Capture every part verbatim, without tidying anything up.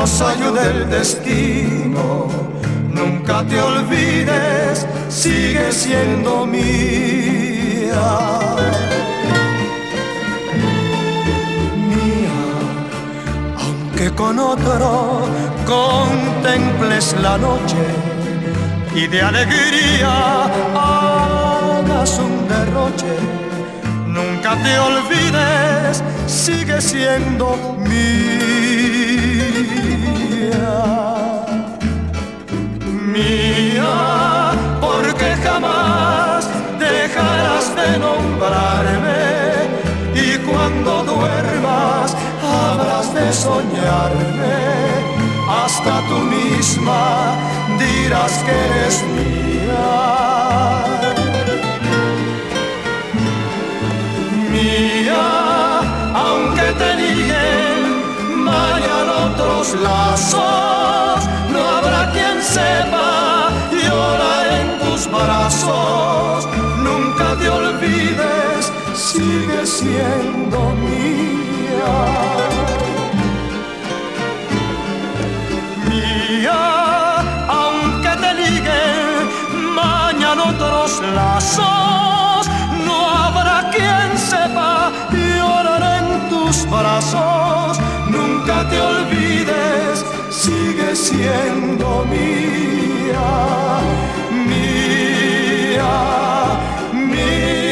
nos ayude el destino. Nunca te olvides, sigue siendo mía. Mía, aunque con otro contemples la noche y de alegría hagas un derroche, nunca te olvides, sigue siendo mía. Mía, porque jamás dejarás de nombrarme, y cuando duermas habrás de soñarme, hasta tú misma dirás que eres mía. Mía, aunque te liguen mañana otros lazos, no habrá quien sepa llorar en tus brazos. Nunca te olvides, sigue siendo mía. Mía, aunque te liguen mañana otros lazos, no habrá quien sepa llorar en tus brazos. Nunca te olvides, sigue siendo mía, mía, mía.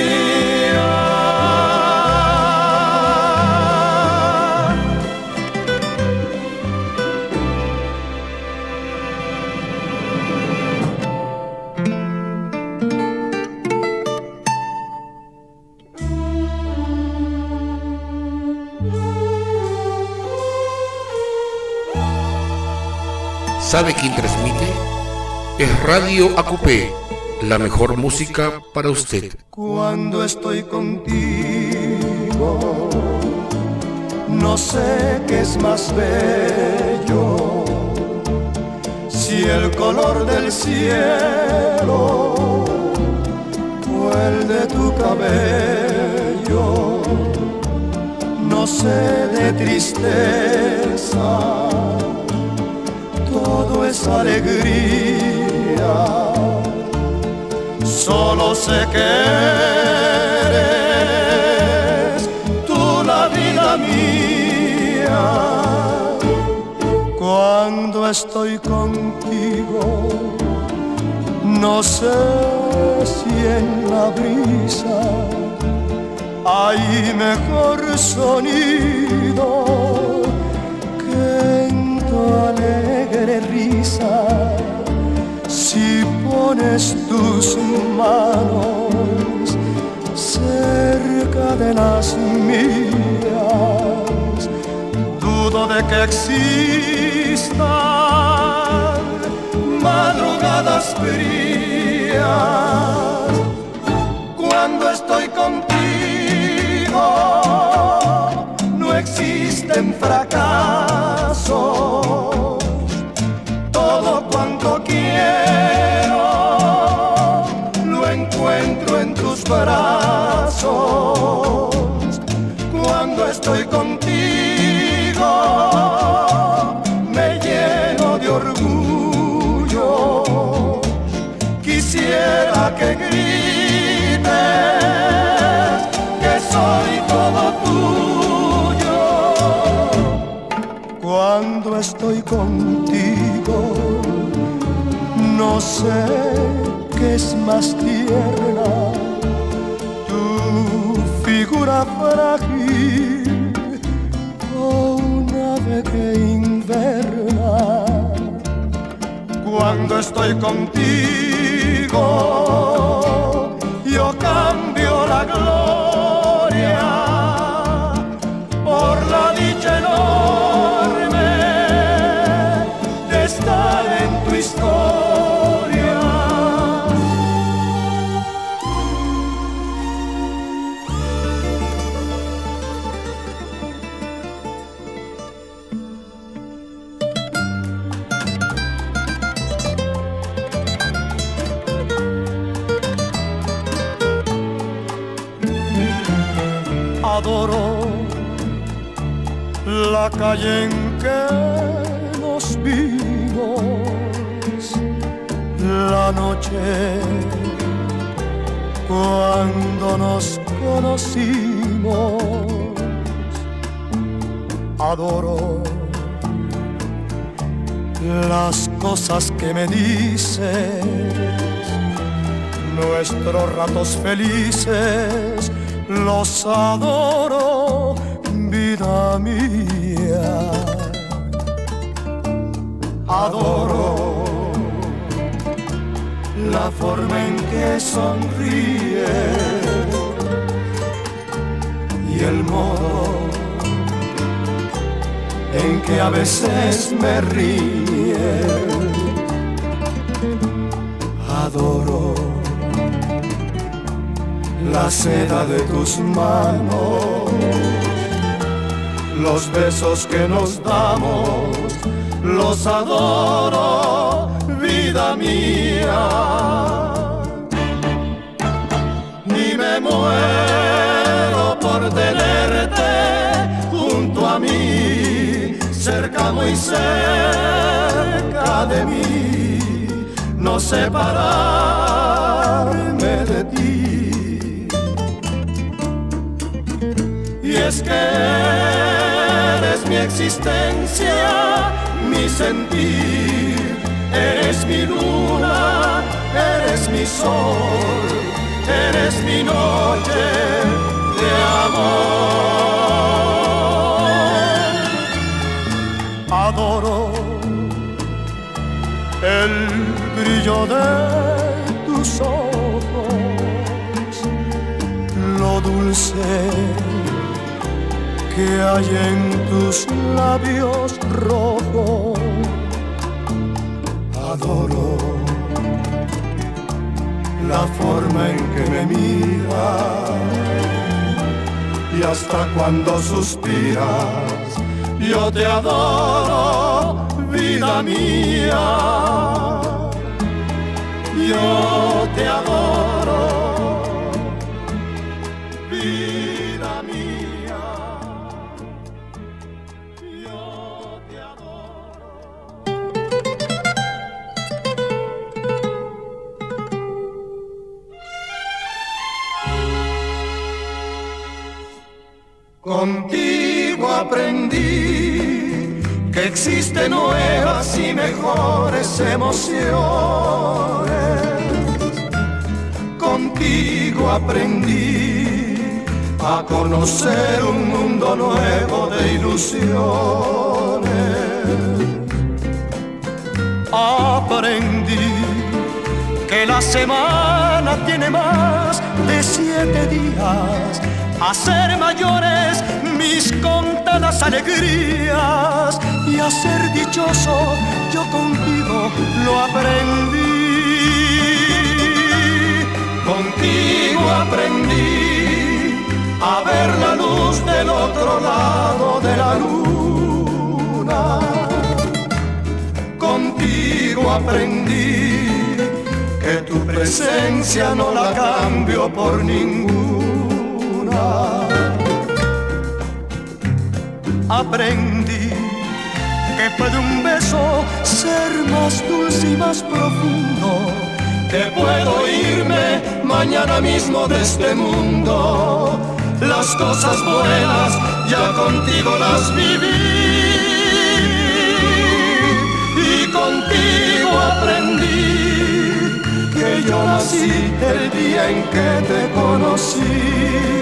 ¿Sabe quién transmite? Es Radio A Q P, la mejor música para usted. Cuando estoy contigo, no sé qué es más bello, si el color del cielo o el de tu cabello. No sé de tristeza, todo es alegría. Solo sé que eres tú la vida mía. Cuando estoy contigo, no sé si en la brisa hay mejor sonido que en tu alegre risa. Si pones tus manos cerca de las mías, dudo de que existan madrugadas frías. Cuando estoy contigo, no existen fracasos. Todo cuanto quiero lo encuentro en tus brazos. Cuando estoy contigo, me lleno de orgullo. Quisiera que grites que soy todo tuyo. Cuando estoy contigo, no sé qué es más tierna, tu figura frágil o un ave que inverna. Cuando estoy contigo, yo cambio la gloria por la dicha enorme de estar en tu historia. Adoro la calle en que nos vimos la noche cuando nos conocimos. Adoro las cosas que me dices, nuestros ratos felices, los adoro, vida mía. Adoro la forma en que sonríe y el modo en que a veces me ríe. Adoro la seda de tus manos, los besos que nos damos, los adoro, vida mía. Ni me muero por tenerte junto a mí, cerca, muy cerca de mí, no separarme de ti. Y es que eres mi existencia, mi sentir, eres mi luna, eres mi sol, eres mi noche de amor. Adoro el brillo de tus ojos, lo dulce que hay en tus labios rojos. Adoro la forma en que me miras y hasta cuando suspiras, yo te adoro, vida mía. Yo te adoro, vida mía. Yo te adoro. Contigo aprendí que existen nuevas y mejores emociones. Contigo aprendí a conocer un mundo nuevo de ilusiones. Aprendí que la semana tiene más de siete días, a ser mayores mis contadas alegrías y a ser dichoso yo contigo lo aprendí. Contigo aprendí a ver la luz del otro lado de la luna. Contigo aprendí que tu presencia no la cambio por ninguna. Aprendí que puede un beso ser más dulce y más profundo, que puedo irme mañana mismo de este mundo. Las cosas buenas ya contigo las viví y contigo aprendí que yo nací el día en que te conocí.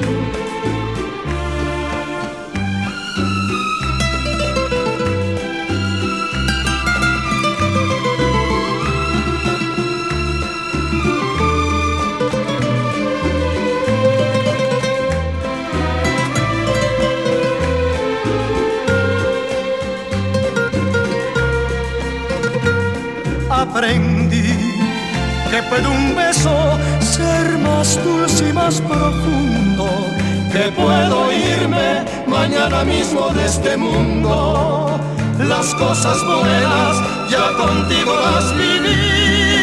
Aprendí que puede un beso ser más dulce y más profundo, que puedo irme mañana mismo de este mundo. Las cosas buenas ya contigo las viví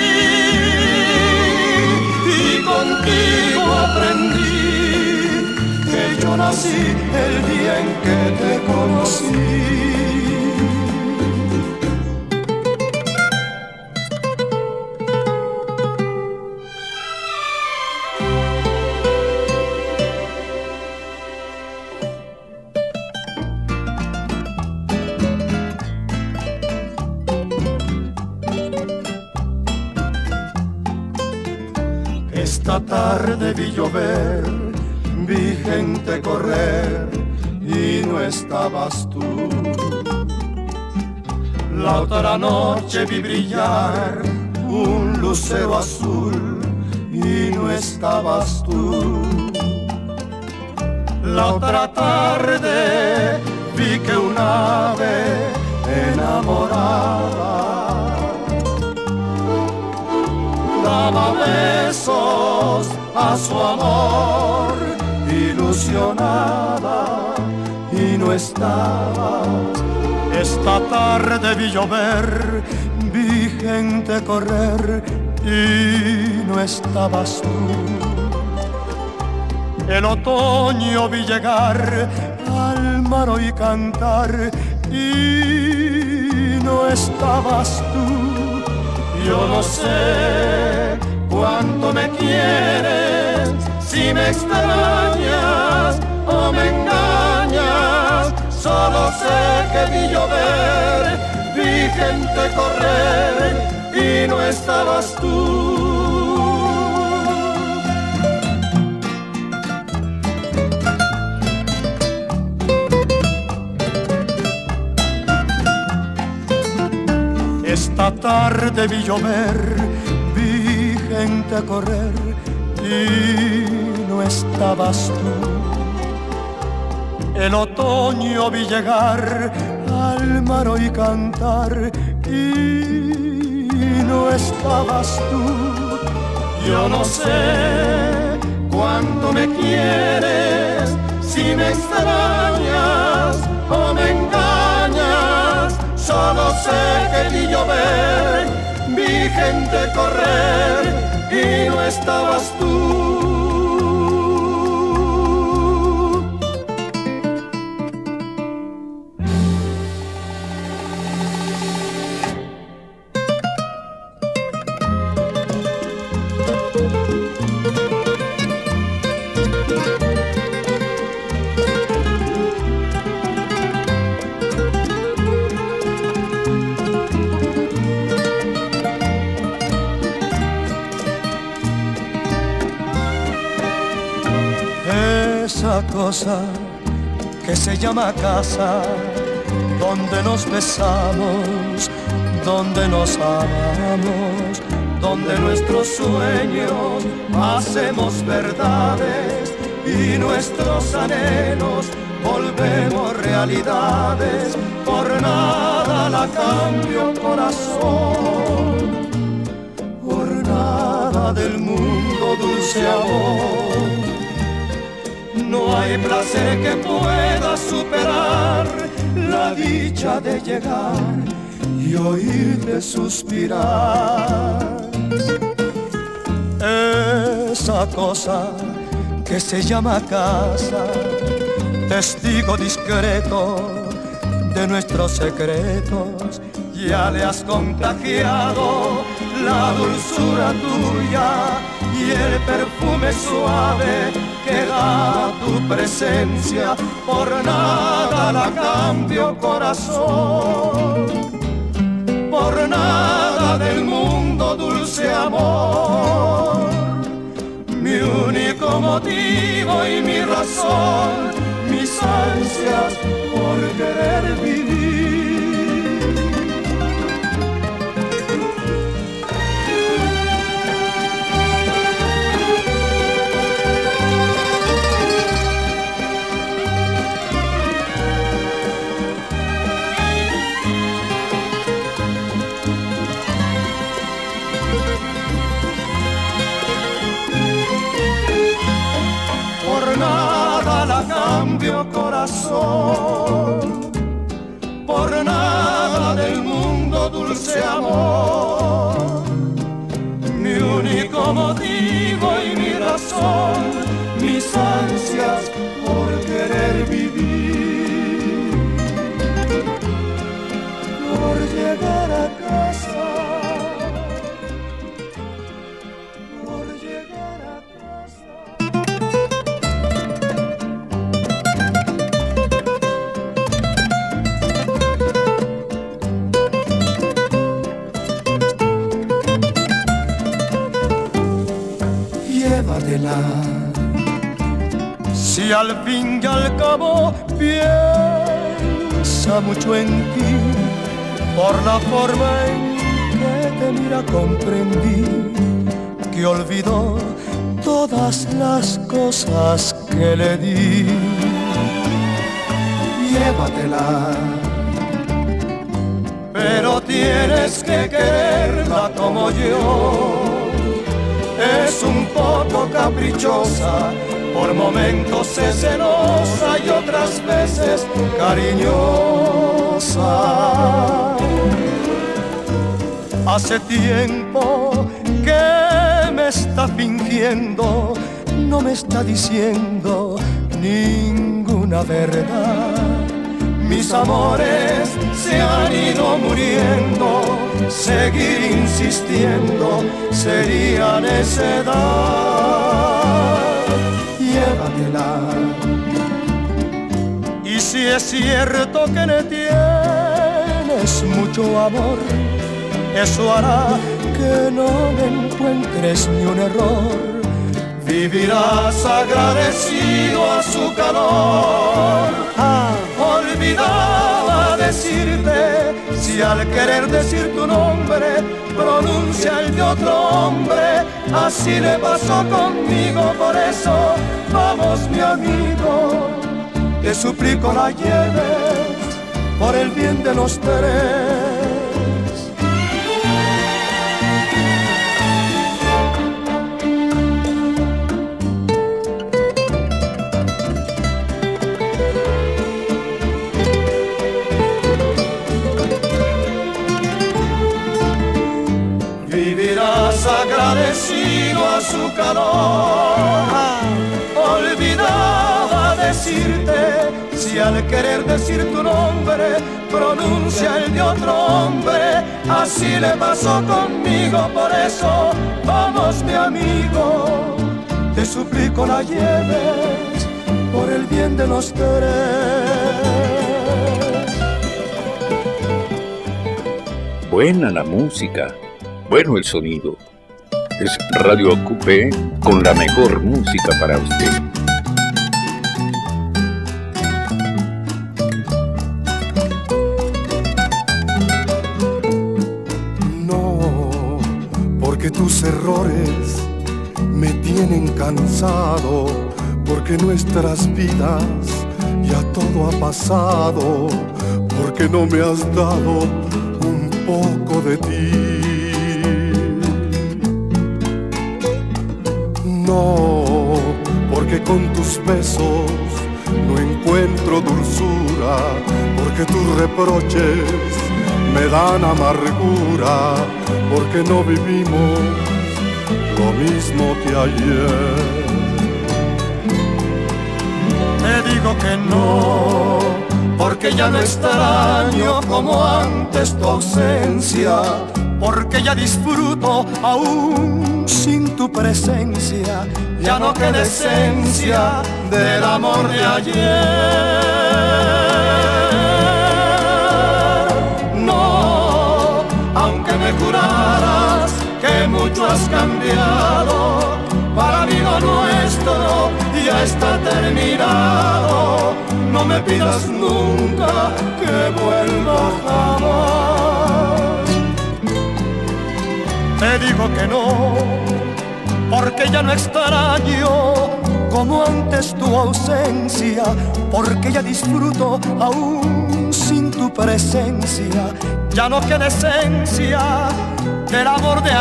y contigo aprendí que yo nací el día en que te conocí. Esta tarde vi llover, vi gente correr y no estabas tú. La otra noche vi brillar un lucero azul y no estabas tú. La otra tarde vi que un ave enamorada daba besos a su amor, ilusionada y no estabas. Esta tarde vi llover, vi gente correr y no estabas tú. El otoño vi llegar al mar y cantar y no estabas tú. Yo no sé cuánto me quieres, si me extrañas o me engañas. Solo sé que vi llover, vi gente correr y no estabas tú. Esta tarde vi llover, vi gente correr y no estabas tú. El otoño vi llegar al mar y cantar y no estabas tú. Yo no sé cuánto me quieres, si me extrañas o me engañas. Solo sé que vi llover, vi gente correr y no estabas tú. Esa cosa que se llama casa, donde nos besamos, donde nos amamos, donde nuestros sueños hacemos verdades y nuestros anhelos volvemos realidades. Por nada la cambio, corazón, por nada del mundo, dulce amor. No hay placer que pueda superar la dicha de llegar y oírte suspirar. Esa cosa que se llama casa, testigo discreto de nuestros secretos, ya le has contagiado la dulzura tuya y el perfume suave que da tu presencia. Por nada la cambio, corazón, por nada del mundo, dulce amor. Mi único motivo y mi razón, mis ansias por querer vivir. Cambio, corazón, por nada del mundo, dulce amor. Mi único motivo y mi razón, mis ansias por querer vivir, por llegar a casa. llévatela. Si al fin y al cabo piensa mucho en ti, por la forma en que te mira comprendí que olvidó todas las cosas que le di. Llévatela, pero tienes que quererla como yo. Es un poco caprichosa, por momentos es celosa y otras veces cariñosa. Hace tiempo que me está fingiendo, no me está diciendo ninguna verdad. Mis amores se han ido muriendo, seguir insistiendo sería necedad. Llévatela. Y si es cierto que le tienes mucho amor, eso hará que no le encuentres ni un error. Vivirás agradecido a su calor. Ah, olvidaba decirte, si al querer decir tu nombre pronuncia el de otro hombre, así le pasó conmigo. Por eso, vamos mi amigo, te suplico la lleves por el bien de los tres. Agradecido a su calor. Olvidaba decirte, si al querer decir tu nombre pronuncia el de otro hombre, así le pasó conmigo. Por eso, vamos mi amigo, te suplico la lleves por el bien de los tres. Buena la música, bueno el sonido. Es Radio Acupé con la mejor música para usted. No, porque tus errores me tienen cansado, porque nuestras vidas ya todo ha pasado, porque no me has dado un poco de ti. No, porque con tus besos no encuentro dulzura, porque tus reproches me dan amargura, porque no vivimos lo mismo que ayer. Te digo que no, porque ya no extraño como antes tu ausencia, porque ya disfruto aún sin tu presencia, ya no queda esencia del amor de ayer. No, aunque me juraras que mucho has cambiado, para mí lo nuestro ya está terminado. No me pidas nunca que vuelva jamás. Te digo que no, porque ya no extraño como antes tu ausencia, porque ya disfruto aún sin tu presencia, ya no queda esencia del amor de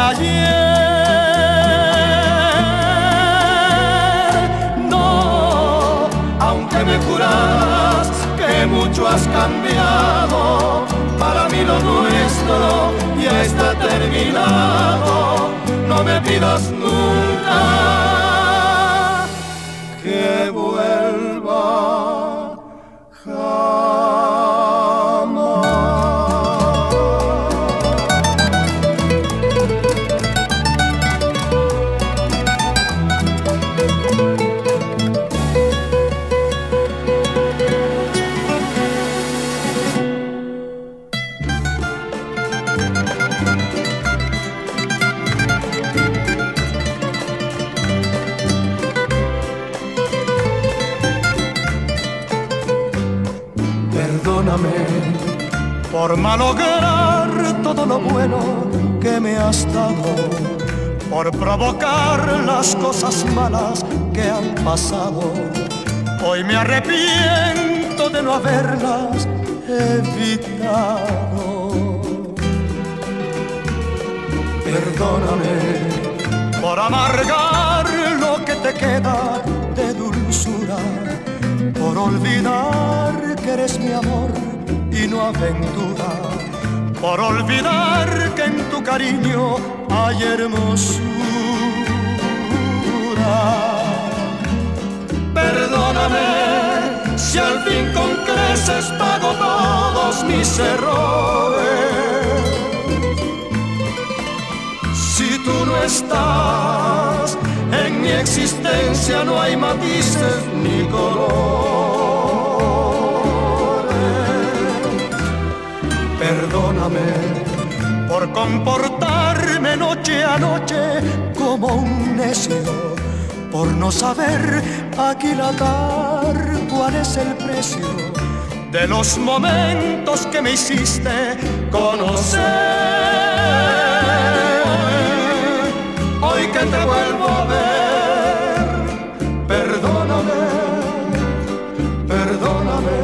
ayer. No, aunque me juras que mucho has cambiado, para mí lo nuestro ya está terminado. No me pidas nunca que vuelva jamás. por malograr todo lo bueno que me has dado, por provocar las cosas malas que han pasado. Hoy me arrepiento de no haberlas evitado. Perdóname por amargar lo que te queda de dulzura, por olvidar que eres mi amor y no aventura, por olvidar que en tu cariño hay hermosura. Perdóname si al fin con creces pago todos mis errores. Si tú no estás, en mi existencia no hay matices ni colores. Perdóname por comportarme noche a noche como un necio, por no saber aquilatar cuál es el precio de los momentos que me hiciste conocer. Hoy que te vuelvo a ver, perdóname, perdóname.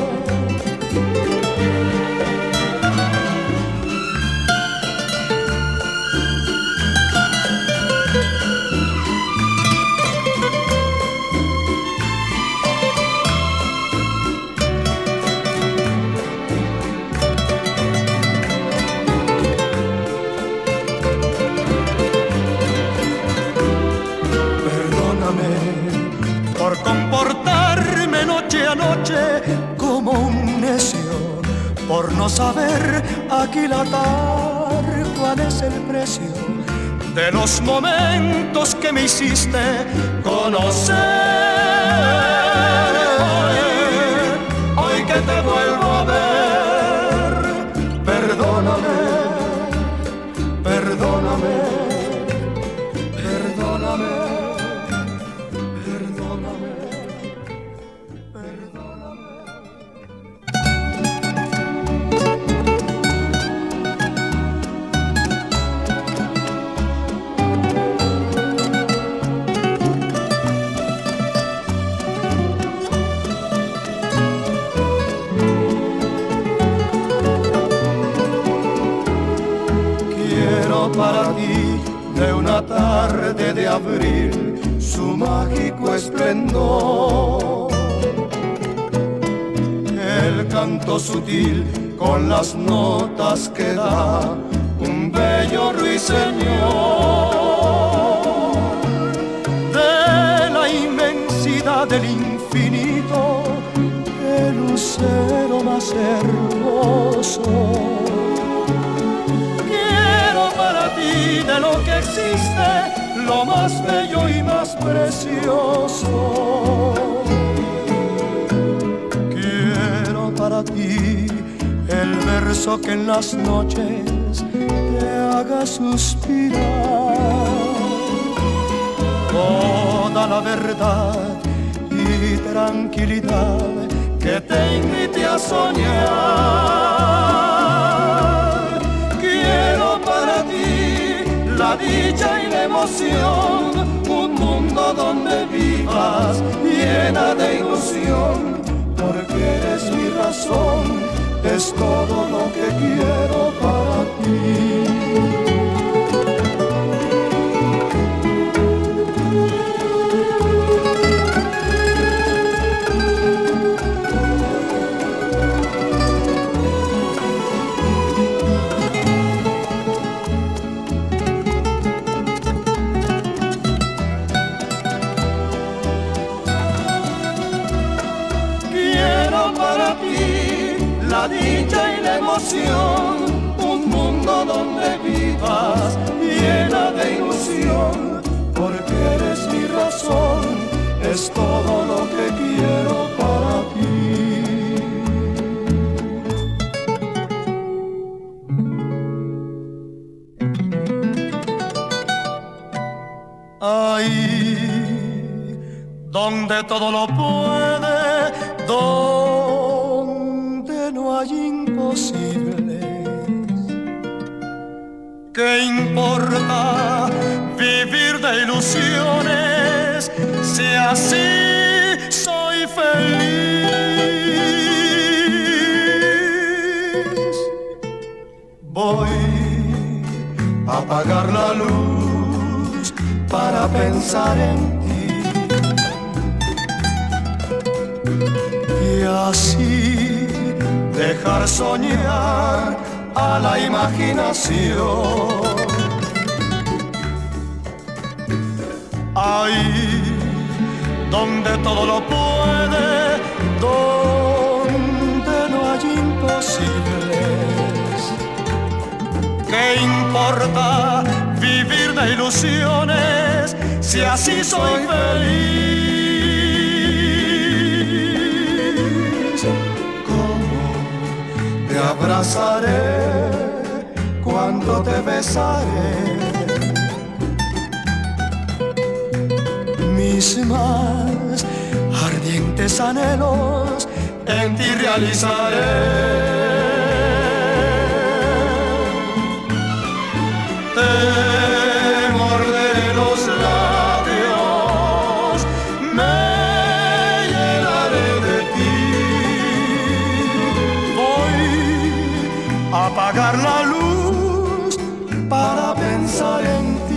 Por comportarme noche a noche como un necio, por no saber aquilatar cuál es el precio de los momentos que me hiciste conocer. Hoy, hoy que te vuelvo a ver, perdóname, perdóname, perdóname. Para ti de una tarde de abril su mágico esplendor, el canto sutil con las notas que da un bello ruiseñor, de la inmensidad del infinito el lucero más hermoso. Para ti de lo que existe, lo más bello y más precioso. Quiero para ti el verso que en las noches te haga suspirar, toda la verdad y tranquilidad que te invite a soñar. Quiero para ti la dicha y la emoción, un mundo donde vivas llena de ilusión, porque eres mi razón, es todo lo que quiero para ti. La dicha y la emoción, un mundo donde vivas llena de ilusión, porque eres mi razón, es todo lo que quiero para ti. Ahí donde todo lo puede, donde no hay imposible, ¿Qué importa vivir de ilusiones si así soy feliz? Voy a apagar la luz para pensar en ti y así dejar soñar a la imaginación. Ahí donde todo lo puede, donde no hay imposibles. ¿Qué importa vivir de ilusiones si así soy feliz? ¿Cómo te abrazaré cuando te besaré? Mis más ardientes anhelos en ti realizaré. Te morderé los labios, me llenaré de ti. Voy a apagar la luz para pensar en ti.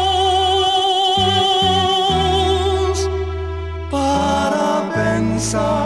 So